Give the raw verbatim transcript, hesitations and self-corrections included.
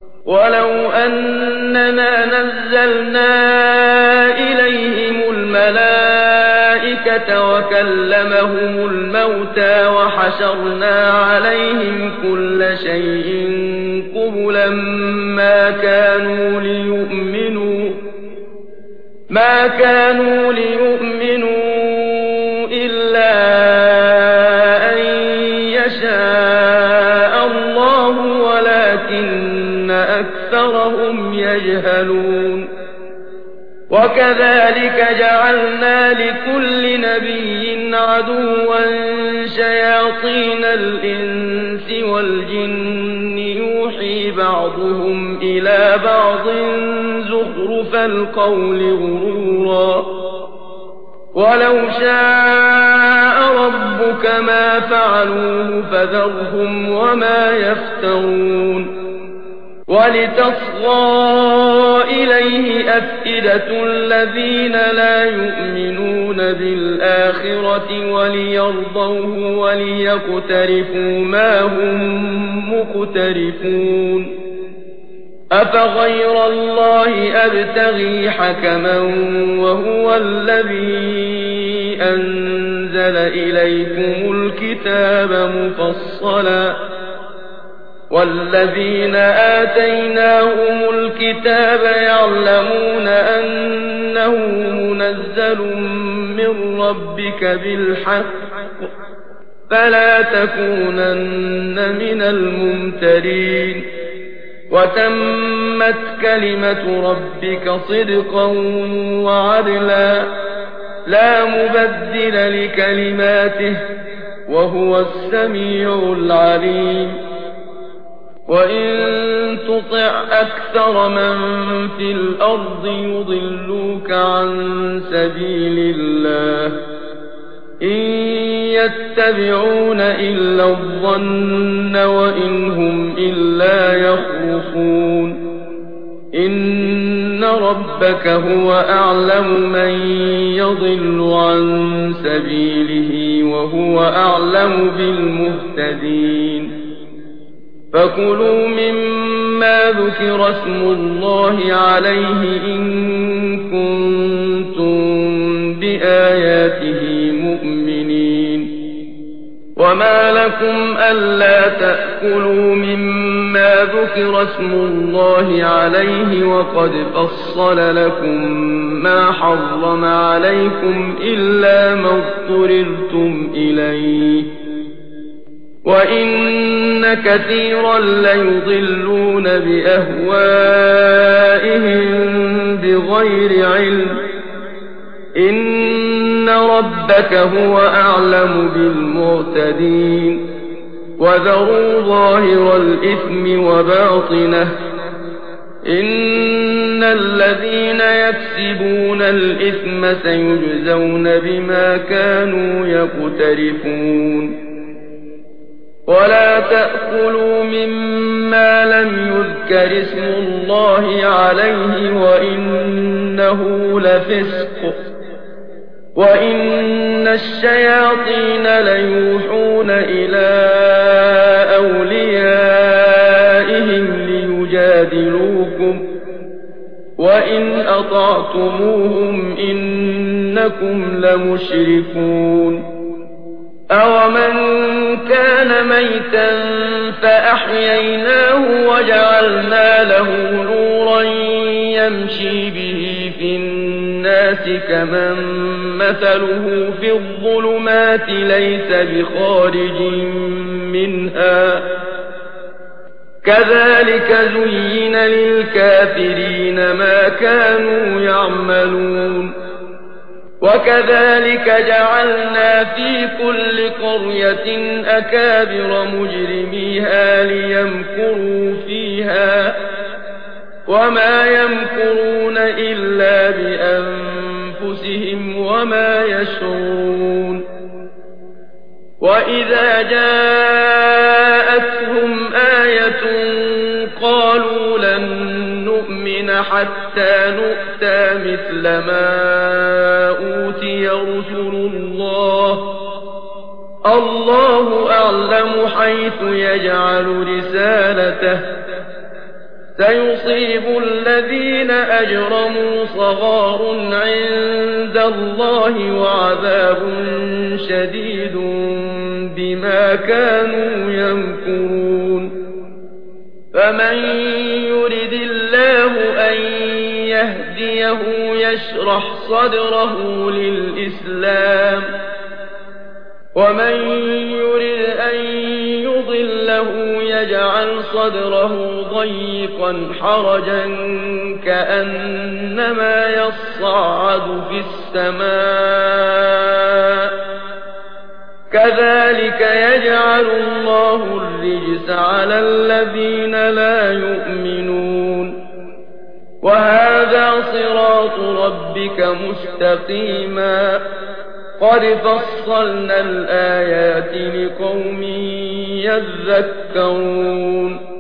ولو أننا نزلنا إليهم الملائكة وكلمهم الموتى وحشرنا عليهم كل شيء قبلا ما كانوا ليؤمنوا ما كانوا ليؤمنوا إلا أن يشاء الله ولكن أكثرهم يجهلون وكذلك جعلنا لكل نبي عدوا شياطين الإنس والجن يوحي بعضهم إلى بعض زخرف القول غرورا ولو شاء ربك ما فعلوه فذرهم وما يفترون ولتصغى إليه أفئدة الذين لا يؤمنون بالآخرة وليرضوه وليقترفوا ما هم مقترفون أفغير الله أبتغي حكما وهو الذي أنزل إليكم الكتاب مفصلا والذين آتيناهم الكتاب يعلمون أنه منزل من ربك بالحق فلا تكونن من الممترين وتمت كلمة ربك صدقا وعدلا لا مبدل لكلماته وهو السميع العليم وإن تطع أكثر من في الأرض يضلوك عن سبيل الله إن يتبعون إلا الظن وإن هم إلا يخرصون إن ربك هو أعلم من يضل عن سبيله وهو أعلم بالمهتدين فكلوا مما ذكر اسم الله عليه إن كنتم بآياته مؤمنين وما لكم ألا تأكلوا مما ذكر اسم الله عليه وقد فصل لكم ما حرم عليكم إلا ما اضطررتم إليه وإن كثيرا ليضلون بأهوائهم بغير علم إن ربك هو أعلم بالمعتدين وذروا ظاهر الإثم وباطنه إن الذين يكسبون الإثم سيجزون بما كانوا يقترفون ولا تأكلوا مما لم يذكر اسم الله عليه وإنه لفسق وإن الشياطين ليوحون إلى أوليائهم ليجادلوكم وإن أطعتموهم إنكم لمشركون أَوَمَنْ كَانَ مَيْتًا فَأَحْيَيْنَاهُ وَجَعَلْنَا لَهُ نُورًا يَمْشِي بِهِ فِي النَّاسِ كَمَن مَّثَلُهُ فِي الظُّلُمَاتِ لَيْسَ بِخَارِجٍ مِّنْهَا كَذَلِكَ زُيِّنَ لِلْكَافِرِينَ مَا كَانُوا يَعْمَلُونَ وكذلك جعلنا في كل قرية أكابر مجرميها ليمكروا فيها وما يمكرون إلا بأنفسهم وما يشعرون وإذا جاءتهم آية قالوا لن نؤمن حتى نؤتى مثل ما أوتي رسل الله الله أعلم حيث يجعل رسالته سيصيب الذين أجرموا صغار عند الله وعذاب شديد بما كانوا يمكرون فمن يرد الله أن يهديه يشرح صدره للإسلام ومن يرد أن يضله يجعل صدره ضيقا حرجا كأنما يصعد في السماء كذلك يجعل الله الرجس على الذين لا يؤمنون وهذا صراط ربك مستقيما قد فصلنا الآيات لقوم يذكرون